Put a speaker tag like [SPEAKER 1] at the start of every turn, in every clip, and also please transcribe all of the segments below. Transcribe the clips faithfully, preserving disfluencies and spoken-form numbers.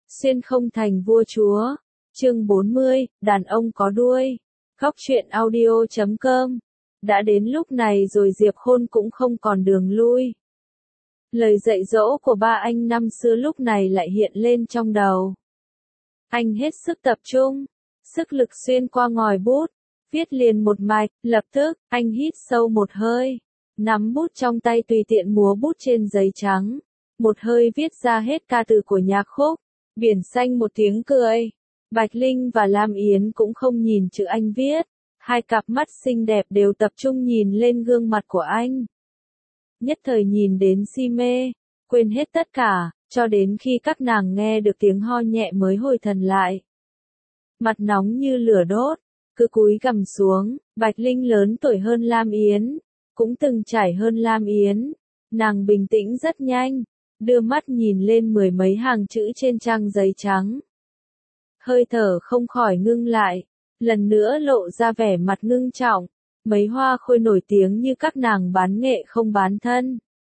[SPEAKER 1] Xuyên không thành vua chúa. Chương bốn mươi, đàn ông có đuôi. Góc truyện audio chấm com. Đã đến lúc này rồi Diệp Khôn cũng không còn đường lui. Lời dạy dỗ của ba anh năm xưa lúc này lại hiện lên trong đầu. Anh hết sức tập trung, sức lực xuyên qua ngòi bút, viết liền một mạch, lập tức, anh hít sâu một hơi, nắm bút trong tay tùy tiện múa bút trên giấy trắng, một hơi viết ra hết ca từ của nhạc khúc. Biển xanh một tiếng cười. Bạch Linh và Lam Yến cũng không nhìn chữ anh viết, hai cặp mắt xinh đẹp đều tập trung nhìn lên gương mặt của anh. Nhất thời nhìn đến si mê, quên hết tất cả, cho đến khi các nàng nghe được tiếng ho nhẹ mới hồi thần lại. Mặt nóng như lửa đốt, cứ cúi gằm xuống. Bạch Linh lớn tuổi hơn Lam Yến, cũng từng trải hơn Lam Yến, nàng bình tĩnh rất nhanh, đưa mắt nhìn lên mười mấy hàng chữ trên trang giấy trắng. Hơi thở không khỏi ngưng lại, lần nữa lộ ra vẻ mặt ngưng trọng, mấy hoa khôi nổi tiếng như các nàng bán nghệ không bán thân.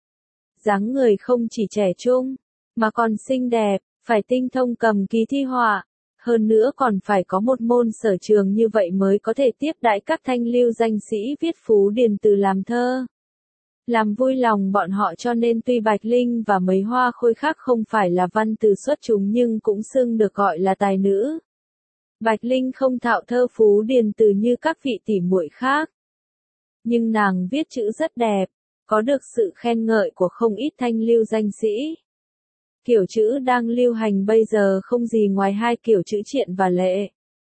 [SPEAKER 1] Dáng người không chỉ trẻ trung, mà còn xinh đẹp, phải tinh thông cầm ký thi họa, hơn nữa còn phải có một môn sở trường như vậy mới có thể tiếp đãi các thanh lưu danh sĩ viết phú điền từ làm thơ. Làm vui lòng bọn họ cho nên tuy Bạch Linh và mấy hoa khôi khác không phải là văn từ xuất chúng nhưng cũng xưng được gọi là tài nữ. Bạch Linh không thạo thơ phú điền từ như các vị tỷ muội khác. Nhưng nàng viết chữ rất đẹp, có được sự khen ngợi của không ít thanh lưu danh sĩ. Kiểu chữ đang lưu hành bây giờ không gì ngoài hai kiểu chữ triện và lệ.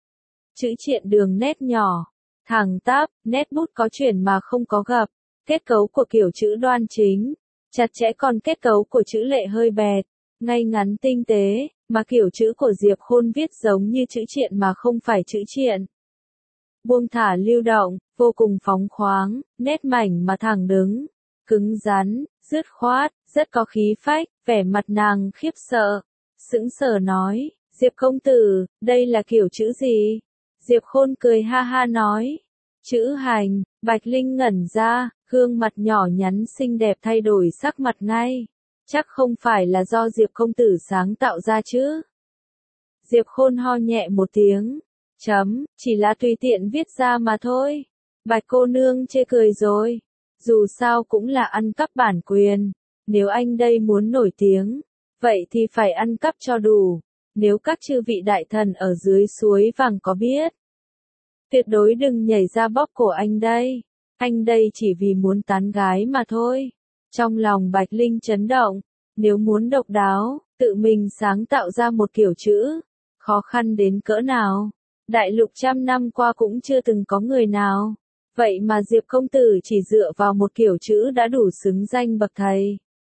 [SPEAKER 1] Chữ triện đường nét nhỏ, thẳng tắp, nét bút có chuyển mà không có gập. Kết cấu của kiểu chữ đoan chính, chặt chẽ, còn kết cấu của chữ lệ hơi bẹt, ngay ngắn tinh tế, mà kiểu chữ của Diệp Khôn viết giống như chữ triện mà không phải chữ triện. Buông thả lưu động, vô cùng phóng khoáng, nét mảnh mà thẳng đứng, cứng rắn, dứt khoát, rất có khí phách, vẻ mặt nàng khiếp sợ, sững sờ nói, Diệp công tử, đây là kiểu chữ gì? Diệp Khôn cười ha ha nói, chữ hành. Bạch Linh ngẩn ra, gương mặt nhỏ nhắn xinh đẹp thay đổi sắc mặt ngay. Chắc không phải là do Diệp công tử sáng tạo ra chứ? Diệp Khôn ho nhẹ một tiếng. Chấm, chỉ là tùy tiện viết ra mà thôi. Bạch cô nương chê cười rồi. Dù sao cũng là ăn cắp bản quyền. Nếu anh đây muốn nổi tiếng, vậy thì phải ăn cắp cho đủ. Nếu các chư vị đại thần ở dưới suối vàng có biết, tuyệt đối đừng nhảy ra bóp cổ anh đây. Anh đây chỉ vì muốn tán gái mà thôi. Trong lòng Bạch Linh chấn động. Nếu muốn độc đáo, tự mình sáng tạo ra một kiểu chữ, khó khăn đến cỡ nào. Đại lục trăm năm qua cũng chưa từng có người nào. Vậy mà Diệp công tử chỉ dựa vào một kiểu chữ đã đủ xứng danh bậc thầy.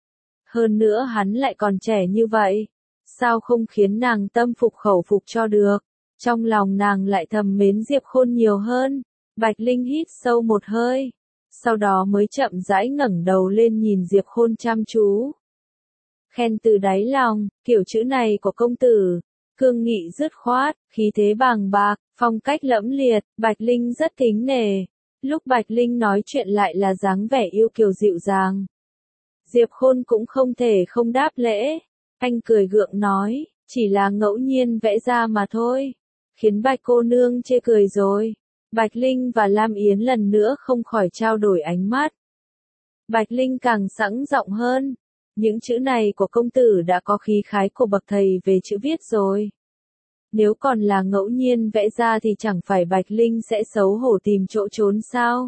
[SPEAKER 1] Hơn nữa hắn lại còn trẻ như vậy. Sao không khiến nàng tâm phục khẩu phục cho được? Trong lòng nàng lại thầm mến Diệp Khôn nhiều hơn. Bạch Linh hít sâu một hơi, sau đó mới chậm rãi ngẩng đầu lên nhìn Diệp Khôn chăm chú. Khen từ đáy lòng, kiểu chữ này của công tử, cương nghị dứt khoát, khí thế bàng bạc, phong cách lẫm liệt, Bạch Linh rất kính nể. Lúc Bạch Linh nói chuyện lại là dáng vẻ yêu kiều dịu dàng. Diệp Khôn cũng không thể không đáp lễ, anh cười gượng nói, chỉ là ngẫu nhiên vẽ ra mà thôi, khiến Bạch cô nương chê cười rồi. Bạch Linh và Lam Yến lần nữa không khỏi trao đổi ánh mắt. Bạch Linh càng sẵn giọng hơn. Những chữ này của công tử đã có khí khái của bậc thầy về chữ viết rồi. Nếu còn là ngẫu nhiên vẽ ra thì chẳng phải Bạch Linh sẽ xấu hổ tìm chỗ trốn sao?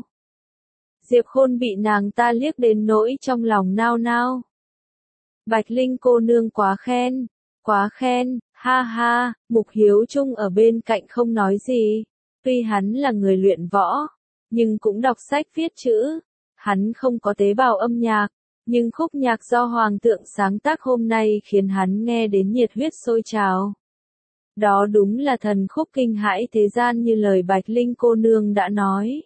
[SPEAKER 1] Diệp Khôn bị nàng ta liếc đến nỗi trong lòng nao nao. Bạch Linh cô nương quá khen, quá khen, ha ha. Mục Hiếu Trung ở bên cạnh không nói gì. Tuy hắn là người luyện võ, nhưng cũng đọc sách viết chữ. Hắn không có tế bào âm nhạc, nhưng khúc nhạc do Hoàng thượng sáng tác hôm nay khiến hắn nghe đến nhiệt huyết sôi trào. Đó đúng là thần khúc kinh hãi thế gian như lời Bạch Linh cô nương đã nói.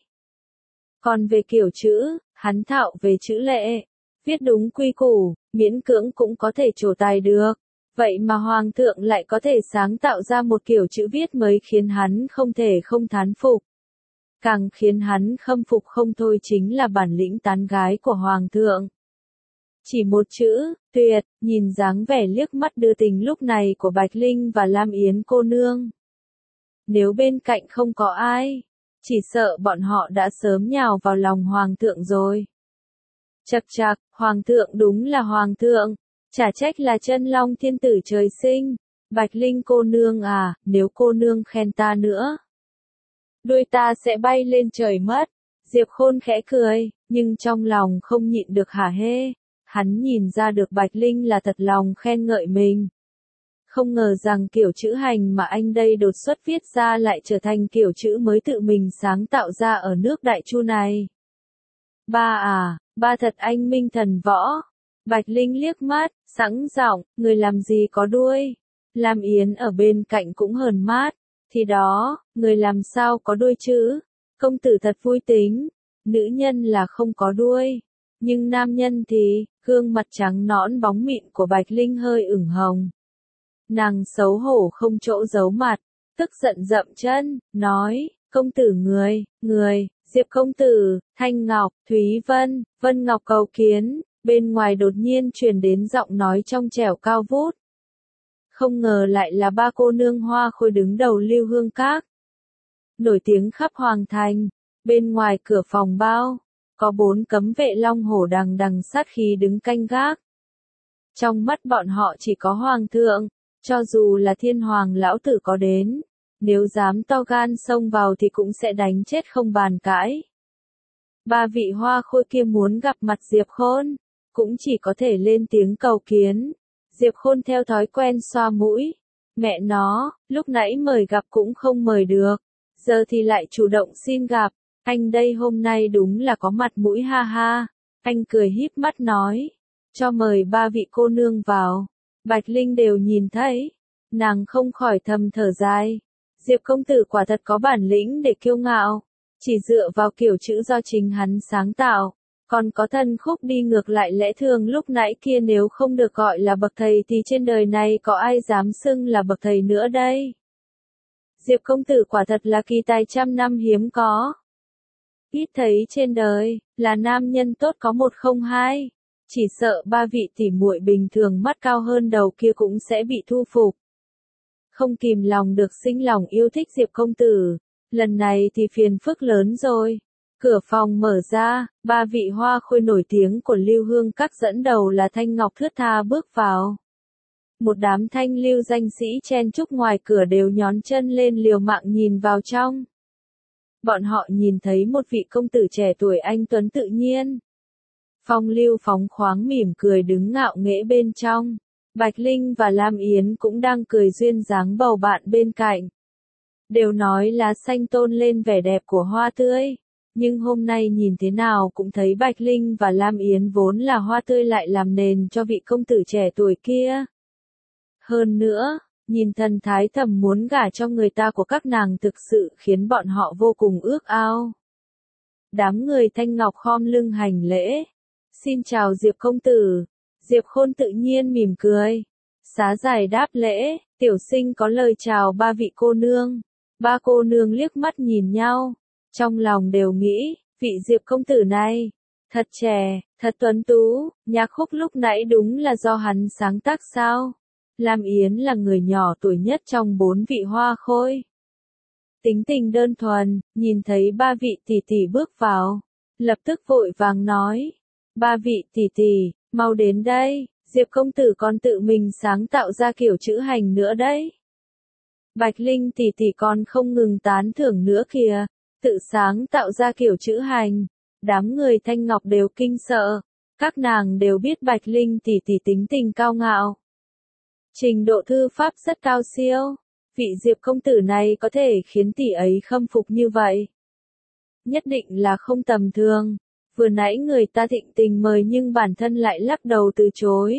[SPEAKER 1] Còn về kiểu chữ, hắn thạo về chữ lệ, viết đúng quy củ, miễn cưỡng cũng có thể trổ tài được. Vậy mà Hoàng thượng lại có thể sáng tạo ra một kiểu chữ viết mới khiến hắn không thể không thán phục. Càng khiến hắn khâm phục không thôi chính là bản lĩnh tán gái của Hoàng thượng. Chỉ một chữ, tuyệt, nhìn dáng vẻ liếc mắt đưa tình lúc này của Bạch Linh và Lam Yến cô nương. Nếu bên cạnh không có ai, chỉ sợ bọn họ đã sớm nhào vào lòng hoàng thượng rồi. Chậc chậc, hoàng thượng đúng là hoàng thượng, chả trách là chân long thiên tử trời sinh. Bạch Linh cô nương à, nếu cô nương khen ta nữa, đuôi ta sẽ bay lên trời mất. Diệp Khôn khẽ cười, nhưng trong lòng không nhịn được hả hê. Hắn nhìn ra được Bạch Linh là thật lòng khen ngợi mình. Không ngờ rằng kiểu chữ hành mà anh đây đột xuất viết ra lại trở thành kiểu chữ mới tự mình sáng tạo ra ở nước Đại Chu này. Ba à, ba thật anh minh thần võ. Bạch Linh liếc mắt, sẵn giọng, người làm gì có đuôi. Lam Yến ở bên cạnh cũng hờn mát. Thì đó, người làm sao có đuôi chứ? Công tử thật vui tính. Nữ nhân là không có đuôi. Nhưng nam nhân thì, gương mặt trắng nõn bóng mịn của Bạch Linh hơi ửng hồng. Nàng xấu hổ không chỗ giấu mặt, tức giận dậm chân, nói, công tử người, người, Diệp công tử, Thanh Ngọc, Thúy Vân, Vân Ngọc cầu kiến, bên ngoài đột nhiên truyền đến giọng nói trong trẻo cao vút. Không ngờ lại là ba cô nương Hoa Khôi đứng đầu Lưu Hương Các. Nổi tiếng khắp Hoàng Thành, bên ngoài cửa phòng bao, có bốn cấm vệ long hổ đằng đằng sát khí đứng canh gác. Trong mắt bọn họ chỉ có Hoàng thượng, cho dù là Thiên Hoàng lão tử có đến, nếu dám to gan xông vào thì cũng sẽ đánh chết không bàn cãi. Ba vị Hoa Khôi kia muốn gặp mặt Diệp Khôn, cũng chỉ có thể lên tiếng cầu kiến. Diệp Khôn theo thói quen xoa mũi. Mẹ nó, lúc nãy mời gặp cũng không mời được, giờ thì lại chủ động xin gặp. Anh đây hôm nay đúng là có mặt mũi ha ha. Anh cười híp mắt nói, cho mời ba vị cô nương vào. Bạch Linh đều nhìn thấy, nàng không khỏi thầm thở dài. Diệp công tử quả thật có bản lĩnh để kiêu ngạo, chỉ dựa vào kiểu chữ do chính hắn sáng tạo, còn có thân khúc đi ngược lại lẽ thường lúc nãy kia, nếu không được gọi là bậc thầy thì trên đời này có ai dám xưng là bậc thầy nữa đây. Diệp công tử quả thật là kỳ tài trăm năm hiếm có. Ít thấy trên đời, là nam nhân tốt có một không hai. Chỉ sợ ba vị tỉ muội bình thường mắt cao hơn đầu kia cũng sẽ bị thu phục. Không kìm lòng được sinh lòng yêu thích Diệp công tử, lần này thì phiền phức lớn rồi. Cửa phòng mở ra, ba vị Hoa Khôi nổi tiếng của Lưu Hương Các dẫn đầu là Thanh Ngọc thướt tha bước vào. Một đám thanh lưu danh sĩ chen chúc ngoài cửa đều nhón chân lên liều mạng nhìn vào trong. Bọn họ nhìn thấy một vị công tử trẻ tuổi anh tuấn tự nhiên, phong lưu phóng khoáng mỉm cười đứng ngạo nghễ bên trong. Bạch Linh và Lam Yến cũng đang cười duyên dáng bầu bạn bên cạnh. Đều nói lá xanh tôn lên vẻ đẹp của hoa tươi, nhưng hôm nay nhìn thế nào cũng thấy Bạch Linh và Lam Yến vốn là hoa tươi lại làm nền cho vị công tử trẻ tuổi kia. Hơn nữa, nhìn thần thái thầm muốn gả cho người ta của các nàng thực sự khiến bọn họ vô cùng ước ao. Đám người Thanh Ngọc khom lưng hành lễ. Xin chào Diệp công tử. Diệp Khôn tự nhiên mỉm cười. Xá dài đáp lễ, tiểu sinh có lời chào ba vị cô nương. Ba cô nương liếc mắt nhìn nhau, trong lòng đều nghĩ, vị Diệp công tử này, thật trẻ, thật tuấn tú, nhạc khúc lúc nãy đúng là do hắn sáng tác sao? Lam Yến là người nhỏ tuổi nhất trong bốn vị Hoa Khôi. Tính tình đơn thuần, nhìn thấy ba vị tỷ tỷ bước vào, lập tức vội vàng nói, ba vị tỷ tỷ, mau đến đây, Diệp công tử còn tự mình sáng tạo ra kiểu chữ hành nữa đấy. Bạch Linh tỷ tỷ còn không ngừng tán thưởng nữa kìa, tự sáng tạo ra kiểu chữ hành. Đám người Thanh Ngọc đều kinh sợ, các nàng đều biết Bạch Linh tỷ tỷ tính tình cao ngạo, trình độ thư pháp rất cao siêu, vị Diệp công tử này có thể khiến tỷ ấy khâm phục như vậy, nhất định là không tầm thường. Vừa nãy người ta thịnh tình mời nhưng bản thân lại lắc đầu từ chối.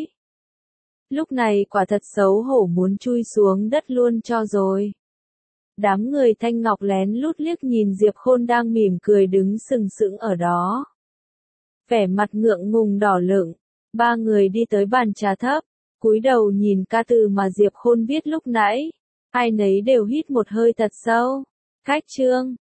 [SPEAKER 1] Lúc này quả thật xấu hổ muốn chui xuống đất luôn cho rồi. Đám người Thanh Ngọc lén lút liếc nhìn Diệp Khôn đang mỉm cười đứng sừng sững ở đó. Vẻ mặt ngượng ngùng đỏ lựng, ba người đi tới bàn trà thấp, cúi đầu nhìn ca từ mà Diệp Khôn viết lúc nãy. Ai nấy đều hít một hơi thật sâu. Khách trương,